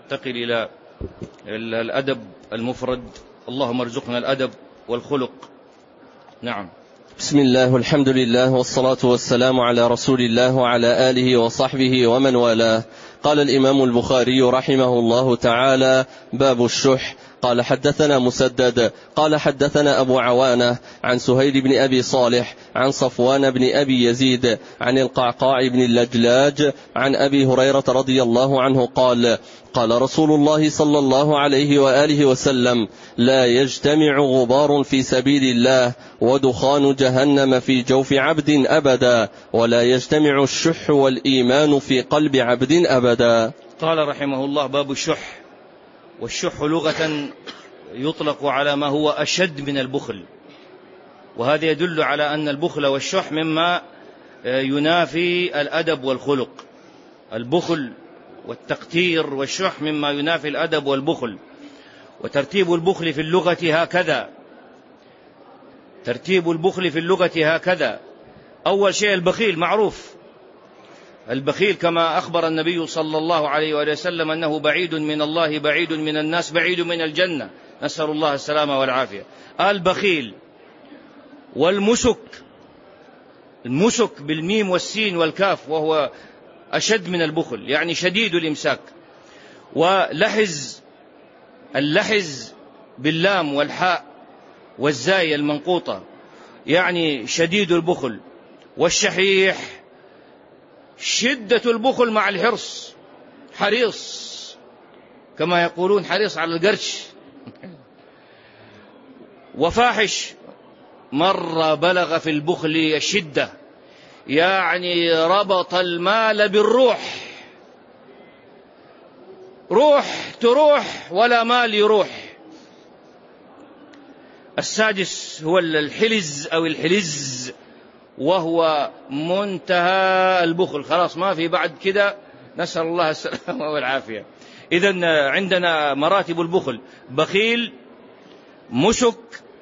ننتقل إلى الأدب المفرد. اللهم ارزقنا الأدب والخلق. نعم. بسم الله والحمد لله والصلاة والسلام على رسول الله وعلى آله وصحبه ومن والاه. قال الإمام البخاري رحمه الله تعالى: باب الشح. قال حدثنا مسدد قال حدثنا أبو عوانة عن سهيل بن أبي صالح عن صفوان بن أبي يزيد عن القعقاع بن اللجلاج عن أبي هريرة رضي الله عنه قال: قال رسول الله صلى الله عليه وآله وسلم: لا يجتمع غبار في سبيل الله ودخان جهنم في جوف عبد أبدا، ولا يجتمع الشح والإيمان في قلب عبد أبدا. قال رحمه الله: باب الشح. والشح لغة يطلق على ما هو أشد من البخل، وهذا يدل على أن البخل والشح مما ينافي الأدب والخلق. البخل والتقتير والشح مما ينافي الأدب والبخل. وترتيب البخل في اللغة هكذا: ترتيب البخل في اللغة هكذا: أول شيء البخيل معروف، البخيل كما أخبر النبي صلى الله عليه وآله وسلم أنه بعيد من الله، بعيد من الناس، بعيد من الجنة، نسأل الله السلامة والعافية. البخيل. والمسك، المسك بالميم والسين والكاف، وهو أشد من البخل، يعني شديد الإمساك. ولحز، اللحز باللام والحاء والزاي المنقوطة، يعني شديد البخل. والشحيح شدة البخل مع الحرص، حريص كما يقولون، حريص على القرش. وفاحش مرة بلغ في البخل الشدة، يعني ربط المال بالروح، روح تروح ولا مال يروح. السادس هو الحلز أو الحلز، وهو منتهى البخل، خلاص ما في بعد كده، نسأل الله السلامة والعافية. إذن عندنا مراتب البخل: بخيل، مسك،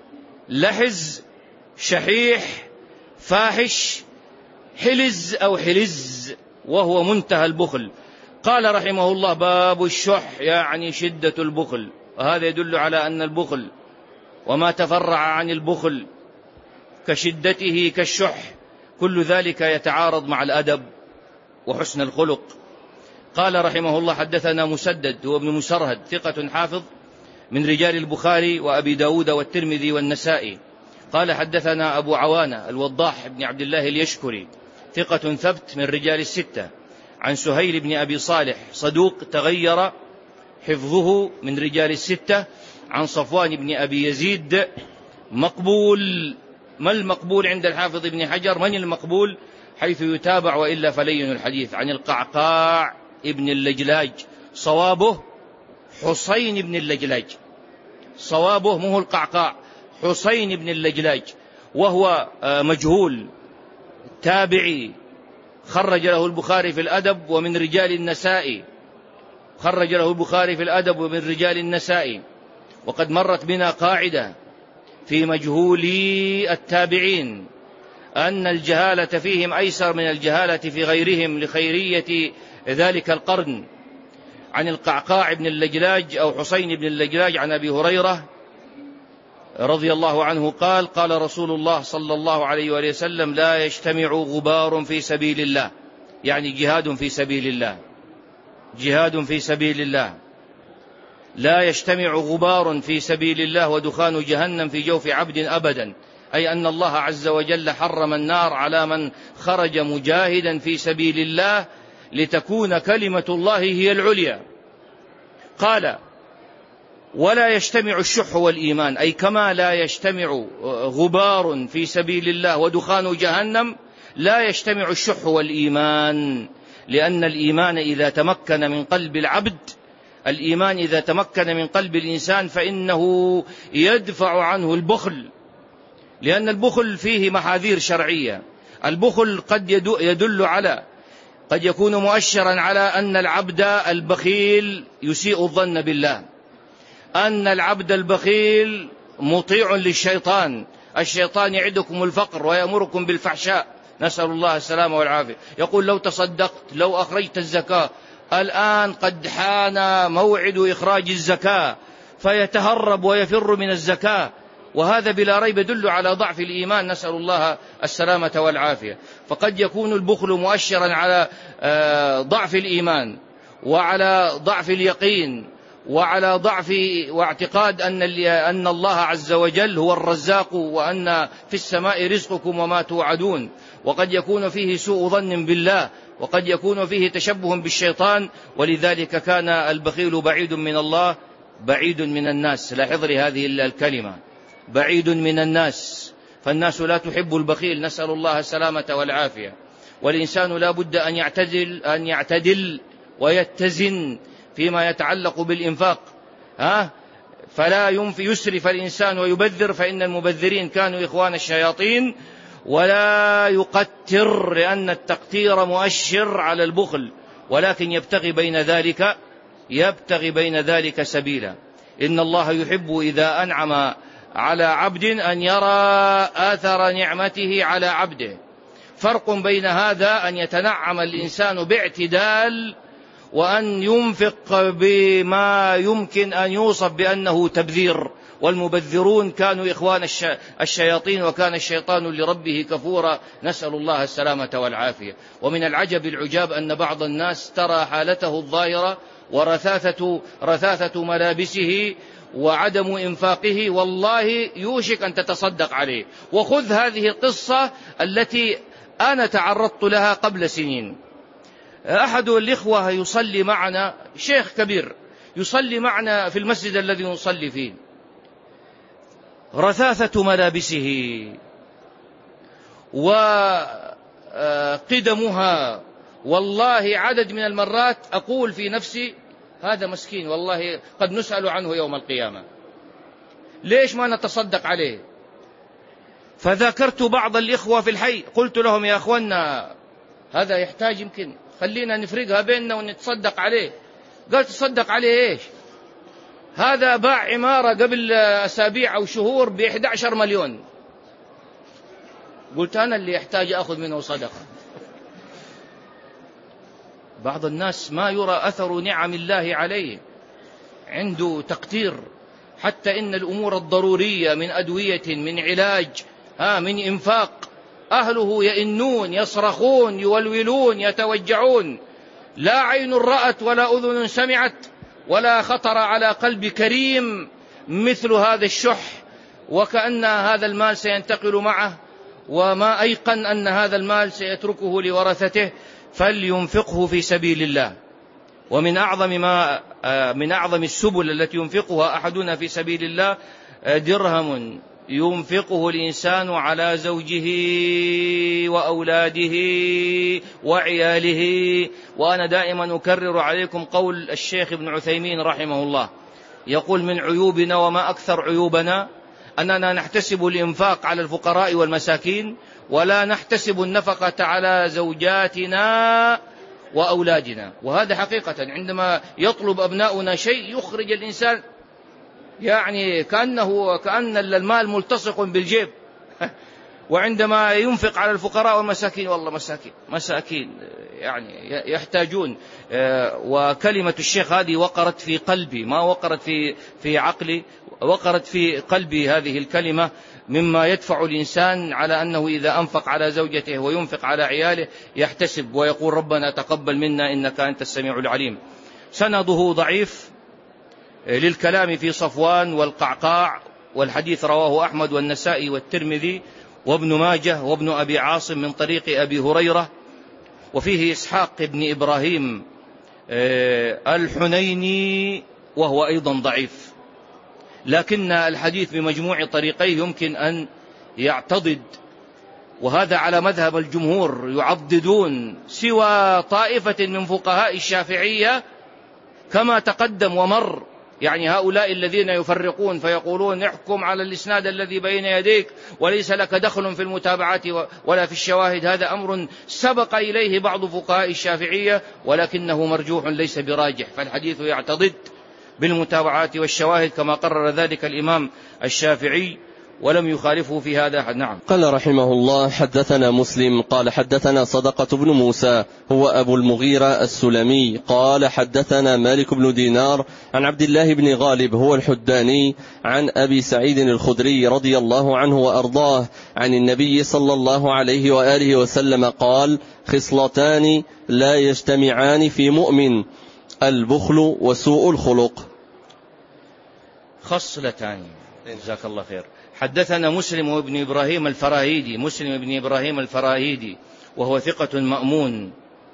لحز، شحيح، فاحش، حلز أو حلز، وهو منتهى البخل. قال رحمه الله: باب الشح، يعني شدة البخل. وهذا يدل على أن البخل وما تفرع عن البخل كشدته كالشح، كل ذلك يتعارض مع الأدب وحسن الخلق. قال رحمه الله: حدثنا مسدد هو ابن مسرهد، ثقة حافظ من رجال البخاري وأبي داود والترمذي والنسائي. قال حدثنا أبو عوانة الوضاح بن عبد الله اليشكري، ثقة ثبت من رجال الستة، عن سهيل بن أبي صالح صدوق تغير حفظه من رجال الستة، عن صفوان بن أبي يزيد مقبول. ما المقبول عند الحافظ ابن حجر؟ من المقبول؟ حيث يتابع وإلا فلين الحديث. عن القعقاع ابن اللجلاج، صوابه حسين بن اللجلاج، صوابه مو القعقاع، حسين بن اللجلاج، وهو مجهول تابعي، خرج له البخاري في الأدب ومن رجال النسائي، خرج له البخاري في الأدب ومن رجال النسائي. وقد مرت بنا قاعدة في مجهولي التابعين أن الجهالة فيهم أيسر من الجهالة في غيرهم لخيرية ذلك القرن. عن القعقاع بن اللجلاج أو حسين بن اللجلاج عن أبي هريرة رضي الله عنه قال: قال رسول الله صلى الله عليه وآله وسلم: لا يجتمع غبار في سبيل الله، يعني جهاد في سبيل الله، جهاد في سبيل الله. لا يجتمع غبار في سبيل الله ودخان جهنم في جوف عبد أبدا، أي أن الله عز وجل حرم النار على من خرج مجاهدا في سبيل الله لتكون كلمة الله هي العليا. قال: ولا يجتمع الشح والإيمان، أي كما لا يجتمع غبار في سبيل الله ودخان جهنم، لا يجتمع الشح والإيمان، لأن الإيمان إذا تمكن من قلب العبد، الإيمان إذا تمكن من قلب الإنسان فإنه يدفع عنه البخل، لأن البخل فيه محاذير شرعية. البخل قد يدل على، قد يكون مؤشرا على أن العبد البخيل يسيء الظن بالله، أن العبد البخيل مطيع للشيطان، الشيطان يعدكم الفقر ويأمركم بالفحشاء، نسأل الله السلامة والعافية. يقول: لو تصدقت، لو أخرجت الزكاة، الآن قد حان موعد إخراج الزكاة، فيتهرب ويفر من الزكاة، وهذا بلا ريب يدل على ضعف الإيمان، نسأل الله السلامة والعافية. فقد يكون البخل مؤشرا على ضعف الإيمان، وعلى ضعف اليقين، وعلى ضعف واعتقاد أن الله عز وجل هو الرزاق، وأن في السماء رزقكم وما توعدون. وقد يكون فيه سوء ظن بالله، وقد يكون فيه تشبه بالشيطان، ولذلك كان البخيل بعيد من الله بعيد من الناس. لاحظ هذه الكلمة، بعيد من الناس، فالناس لا تحب البخيل، نسأل الله السلامة والعافية. والإنسان لا بد أن يعتدل ويتزن فيما يتعلق بالإنفاق، فلا يسرف الإنسان ويبذر، فإن المبذرين كانوا إخوان الشياطين. ولا يقتر، لأن التقتير مؤشر على البخل، ولكن يبتغي بين ذلك سبيلا. إن الله يحب إذا أنعم على عبد أن يرى آثر نعمته على عبده. فرق بين هذا، أن يتنعم الإنسان باعتدال، وأن ينفق بما يمكن أن يوصف بأنه تبذير. والمبذرون كانوا إخوان الشياطين، وكان الشيطان لربه كفورا، نسأل الله السلامة والعافية. ومن العجب العجاب أن بعض الناس ترى حالته الظاهرة ورثاثة ملابسه وعدم إنفاقه، والله يوشك أن تتصدق عليه. وخذ هذه القصة التي أنا تعرضت لها قبل سنين. أحد الإخوة يصلي معنا، شيخ كبير يصلي معنا في المسجد الذي نصلي فيه، رثاثة ملابسه وقدمها، والله عدد من المرات أقول في نفسي هذا مسكين والله قد نسأل عنه يوم القيامة، ليش ما نتصدق عليه؟ فذكرت بعض الإخوة في الحي، قلت لهم يا أخوانا هذا يحتاج، يمكن خلينا نفرقها بيننا ونتصدق عليه. قال تصدق عليه إيش؟ هذا باع عمارة قبل أسابيع أو شهور ب11 مليون. قلت أنا اللي يحتاج أخذ منه صدقة. بعض الناس ما يرى أثر نعم الله عليه، عنده تقتير، حتى إن الأمور الضرورية من أدوية، من علاج، من إنفاق، أهله يئنون، يصرخون، يولولون، يتوجعون، لا عين رأت ولا أذن سمعت ولا خطر على قلب كريم مثل هذا الشح، وكأن هذا المال سينتقل معه، وما أيقن أن هذا المال سيتركه لورثته، فلينفقه في سبيل الله. ومن أعظم السبل التي ينفقها أحدنا في سبيل الله درهم ينفقه الإنسان على زوجه وأولاده وعياله. وأنا دائما أكرر عليكم قول الشيخ ابن عثيمين رحمه الله، يقول من عيوبنا وما أكثر عيوبنا أننا نحتسب الإنفاق على الفقراء والمساكين، ولا نحتسب النفقة على زوجاتنا وأولادنا. وهذا حقيقة عندما يطلب أبناؤنا شيء يخرج الإنسان يعني كأن المال ملتصق بالجيب وعندما ينفق على الفقراء والمساكين والله مساكين يعني يحتاجون. وكلمة الشيخ هذه وقرت في قلبي، ما وقرت في عقلي، وقرت في قلبي هذه الكلمة، مما يدفع الإنسان على أنه إذا أنفق على زوجته وينفق على عياله يحتسب ويقول ربنا تقبل منا إنك أنت السميع العليم. سنده ضعيف للكلام في صفوان والقعقاع، والحديث رواه أحمد والنسائي والترمذي وابن ماجه وابن أبي عاصم من طريق أبي هريرة، وفيه إسحاق بن إبراهيم الحنيني وهو أيضا ضعيف، لكن الحديث بمجموع طريقيه يمكن أن يعتضد، وهذا على مذهب الجمهور، يعضدون سوى طائفة من فقهاء الشافعية كما تقدم ومر. يعني هؤلاء الذين يفرقون فيقولون احكم على الإسناد الذي بين يديك وليس لك دخل في المتابعات ولا في الشواهد، هذا أمر سبق إليه بعض فقهاء الشافعية ولكنه مرجوح ليس براجح، فالحديث يعتضد بالمتابعات والشواهد كما قرر ذلك الإمام الشافعي. ولم يخالفه في هذا أحد. نعم. قال رحمه الله: حدثنا مسلم قال حدثنا صدقة بن موسى هو أبو المغيرة السلمي قال حدثنا مالك بن دينار عن عبد الله بن غالب هو الحداني عن أبي سعيد الخدري رضي الله عنه وأرضاه عن النبي صلى الله عليه وآله وسلم قال: خصلتان لا يجتمعان في مؤمن: البخل وسوء الخلق. خصلتان. جزاك الله خير. حدثنا مسلم بن إبراهيم الفراهيدي وهو ثقة مأمون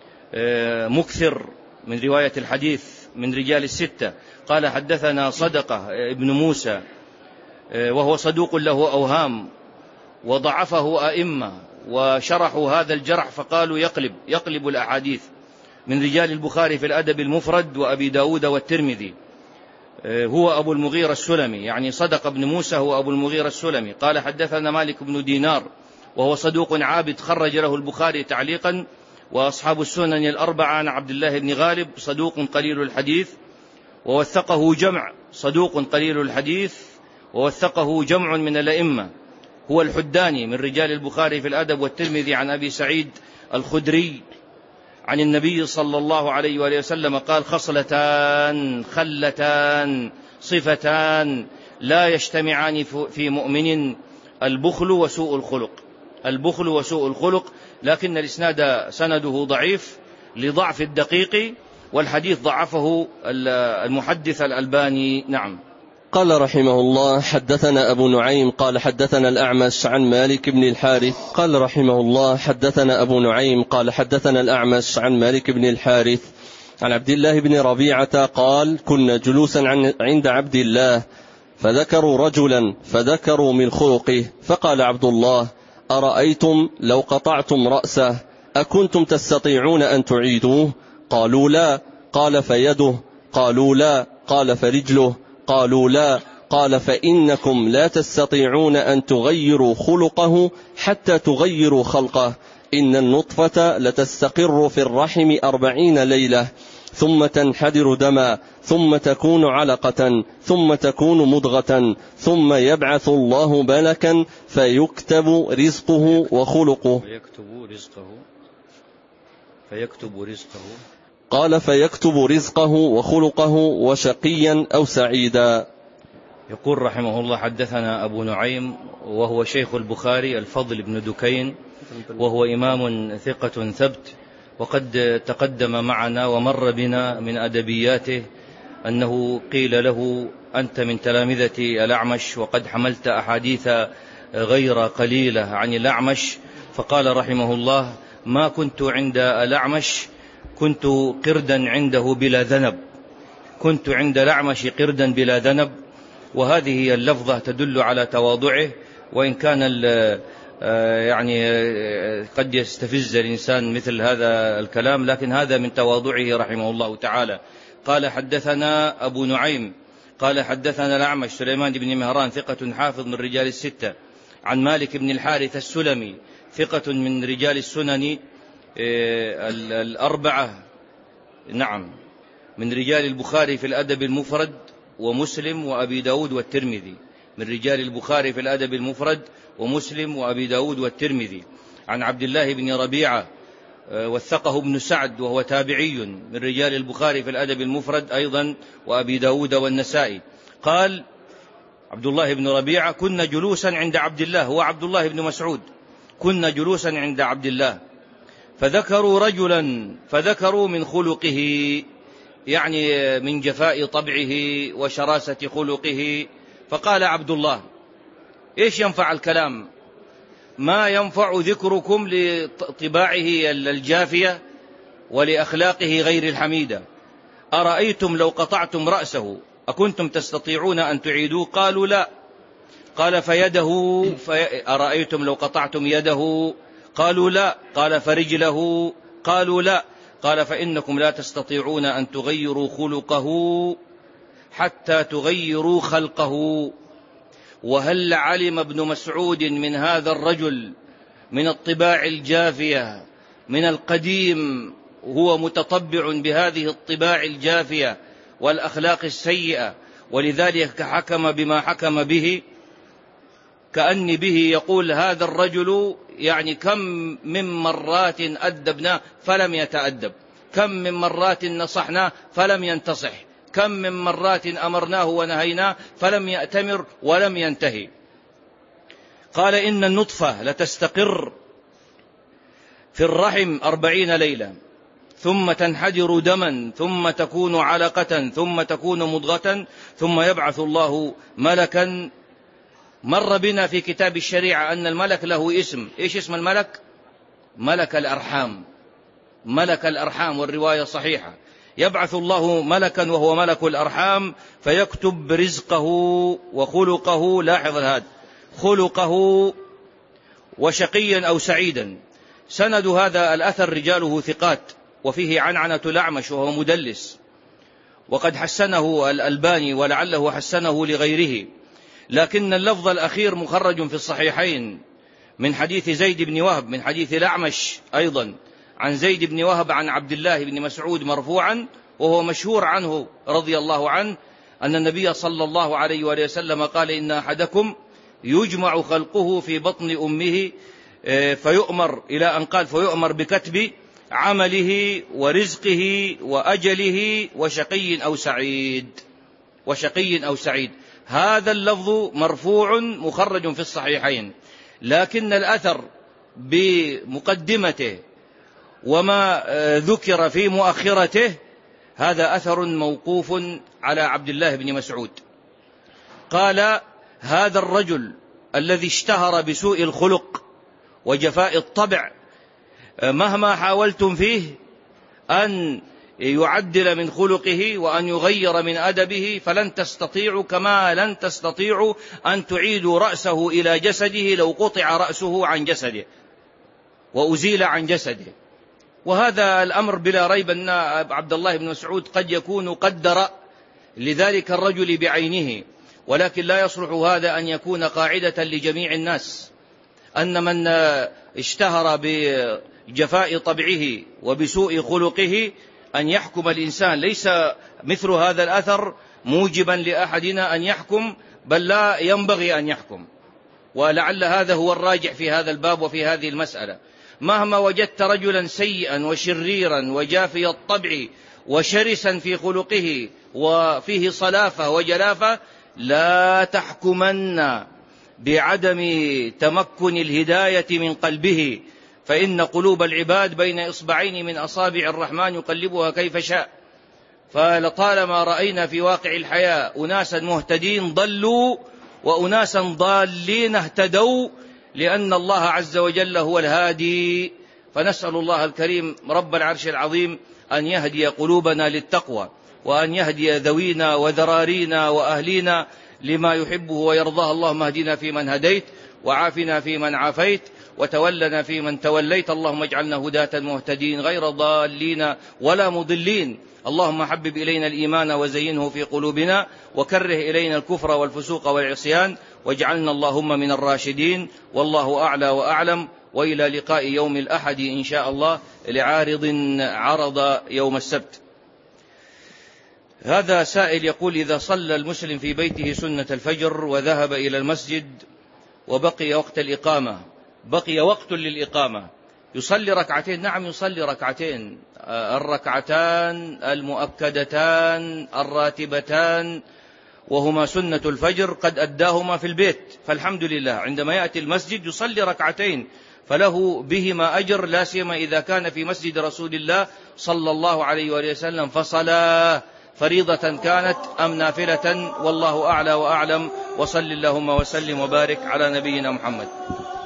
مكثر من رواية الحديث من رجال الستة. قال حدثنا صدقة ابن موسى وهو صدوق له أوهام وضعفه أئمة وشرحوا هذا الجرح فقالوا يقلب الأحاديث، من رجال البخاري في الأدب المفرد وأبي داود والترمذي. هو أبو المغيرة السلمي، يعني صدق ابن موسى هو أبو المغيرة السلمي. قال حدثنا مالك بن دينار وهو صدوق عابد خرج له البخاري تعليقا وأصحاب السنن الأربعة عن عبد الله بن غالب صدوق قليل الحديث ووثقه جمع، صدوق قليل الحديث ووثقه جمع من الأئمة. هو الحداني من رجال البخاري في الأدب والترمذي عن أبي سعيد الخدري عن النبي صلى الله عليه وآله وسلم قال: خصلتان خلتان صفتان لا يجتمعان في مؤمن: البخل وسوء الخلق. البخل وسوء الخلق، لكن الإسناد سنده ضعيف لضعف الدقيق، والحديث ضعفه المحدث الألباني. نعم. قال رحمه الله: حدثنا أبو نعيم قال حدثنا الأعمش عن مالك بن الحارث قال رحمه الله: حدثنا أبو نعيم قال حدثنا الأعمش عن مالك بن الحارث عن عبد الله بن ربيعة قال: كنا جلوسا عند عبد الله فذكروا رجلا فذكروا من خلقه، فقال عبد الله: أرأيتم لو قطعتم رأسه أكنتم تستطيعون أن تعيدوه؟ قالوا لا. قال: فيده؟ قالوا لا. قال: فرجله؟ قالوا لا. قال: فإنكم لا تستطيعون أن تغيروا خلقه حتى تغيروا خلقه. إن النطفة لتستقر في الرحم 40 ليلة ثم تنحدر دما ثم تكون علقة ثم تكون مضغة ثم يبعث الله ملكا فيكتب رزقه وخلقه. فيكتب رزقه. قال: فيكتب رزقه وخلقه وشقيا أو سعيدا. يقول رحمه الله: حدثنا أبو نعيم وهو شيخ البخاري الفضل بن دكين وهو إمام ثقة ثبت، وقد تقدم معنا ومر بنا من أدبياته أنه قيل له: أنت من تلامذة الأعمش وقد حملت أحاديث غير قليلة عن الأعمش. فقال رحمه الله: ما كنت عند الأعمش، كنت قردا عنده بلا ذنب، كنت عند الأعمش قردا بلا ذنب. وهذه هي اللفظة تدل على تواضعه، وإن كان يعني قد يستفز الإنسان مثل هذا الكلام، لكن هذا من تواضعه رحمه الله تعالى. قال: حدثنا أبو نعيم قال حدثنا الأعمش سليمان بن مهران ثقة حافظ من رجال الستة عن مالك بن الحارث السلمي ثقة من رجال السنن الأربعة، نعم، من رجال البخاري في الأدب المفرد ومسلم وأبي داود والترمذي، من رجال البخاري في الأدب المفرد ومسلم وأبي داود والترمذي عن عبد الله بن ربيعة وثقه ابن سعد وهو تابعي من رجال البخاري في الأدب المفرد أيضا وأبي داود والنسائي. قال عبد الله بن ربيعة: كنا جلوسا عند عبد الله، هو عبد الله بن مسعود، كنا جلوسا عند عبد الله فذكروا رجلا فذكروا من خلقه، يعني من جفاء طبعه وشراسة خلقه. فقال عبد الله: إيش ينفع الكلام؟ ما ينفع ذكركم لطباعه الجافية ولأخلاقه غير الحميدة. أرأيتم لو قطعتم رأسه أكنتم تستطيعون أن تعيدوه؟ قالوا لا. قال: فيده؟ أرأيتم لو قطعتم يده؟ قالوا لا. قال: فرجله؟ قالوا لا. قال: فإنكم لا تستطيعون أن تغيروا خلقه حتى تغيروا خلقه. وهل علم ابن مسعود من هذا الرجل من الطباع الجافية من القديم، هو متطبع بهذه الطباع الجافية والأخلاق السيئة، ولذلك حكم بما حكم به. كأني به يقول هذا الرجل يعني كم من مرات أدبناه فلم يتأدب، كم من مرات نصحناه فلم ينتصح، كم من مرات أمرناه ونهيناه فلم يأتمر ولم ينتهي. قال إن النطفة لتستقر في الرحم 40 ليلة، ثم تنحدر دما، ثم تكون علقة، ثم تكون مضغة، ثم يبعث الله ملكا. مر بنا في كتاب الشريعة أن الملك له اسم. إيش اسم الملك؟ ملك الأرحام، ملك الأرحام، والرواية صحيحة. يبعث الله ملكا وهو ملك الأرحام فيكتب رزقه وخلقه. لاحظ هذا، خلقه وشقيا أو سعيدا. سند هذا الأثر رجاله ثقات، وفيه عنعنة الأعمش وهو مدلس، وقد حسنه الألباني ولعله حسنه لغيره، لكن اللفظ الأخير مخرج في الصحيحين من حديث زيد بن وهب، من حديث الأعمش أيضا عن زيد بن وهب عن عبد الله بن مسعود مرفوعا، وهو مشهور عنه رضي الله عنه أن النبي صلى الله عليه وآله وسلم قال إن أحدكم يجمع خلقه في بطن أمه فيؤمر، إلى أن قال فيؤمر بكتب عمله ورزقه وأجله وشقي أو سعيد، وشقي أو سعيد. هذا اللفظ مرفوع مخرج في الصحيحين، لكن الأثر بمقدمته وما ذكر في مؤخرته هذا أثر موقوف على عبد الله بن مسعود. قال هذا الرجل الذي اشتهر بسوء الخلق وجفاء الطبع مهما حاولتم فيه أن يعدل من خلقه وأن يغير من أدبه فلن تستطيعوا، كما لن تستطيعوا أن تعيدوا رأسه إلى جسده لو قطع رأسه عن جسده وأزيل عن جسده. وهذا الأمر بلا ريب أن عبد الله بن مسعود قد يكون قدر لذلك الرجل بعينه، ولكن لا يصلح هذا أن يكون قاعدة لجميع الناس، أن من اشتهر بجفاء طبعه وبسوء خلقه أن يحكم الإنسان. ليس مثل هذا الأثر موجبا لأحدنا أن يحكم، بل لا ينبغي أن يحكم. ولعل هذا هو الراجح في هذا الباب وفي هذه المسألة. مهما وجدت رجلا سيئا وشريرا وجافي الطبع وشرسا في خلقه وفيه صلافة وجلافة، لا تحكمن بعدم تمكن الهداية من قلبه، فإن قلوب العباد بين إصبعين من أصابع الرحمن يقلبها كيف شاء. فلطالما رأينا في واقع الحياة أناسا مهتدين ضلوا وأناسا ضالين اهتدوا، لأن الله عز وجل هو الهادي. فنسأل الله الكريم رب العرش العظيم أن يهدي قلوبنا للتقوى، وأن يهدي ذوينا وذرارينا وأهلينا لما يحبه ويرضاه. اللهم اهدنا فيمن هديت، وعافنا فيمن عافيت، وتولنا فيمن توليت. اللهم اجعلنا هداة مهتدين غير ضالين ولا مضلين. اللهم حبب إلينا الإيمان وزينه في قلوبنا، وكره إلينا الكفر والفسوق والعصيان، واجعلنا اللهم من الراشدين. والله أعلى وأعلم، وإلى لقاء يوم الأحد إن شاء الله لعارض عرض يوم السبت. هذا سائل يقول إذا صلى المسلم في بيته سنة الفجر وذهب إلى المسجد وبقي وقت الإقامة، بقي وقت للإقامة، يصلي ركعتين؟ نعم يصلي ركعتين، الركعتان المؤكدتان الراتبتان، وهما سنة الفجر قد أداهما في البيت، فالحمد لله. عندما يأتي المسجد يصلي ركعتين فله بهما أجر، لا سيما إذا كان في مسجد رسول الله صلى الله عليه وآله وسلم، فصلاة فريضة كانت أم نافلة، والله أعلى وأعلم. وصل اللهم وسلم وبارك على نبينا محمد.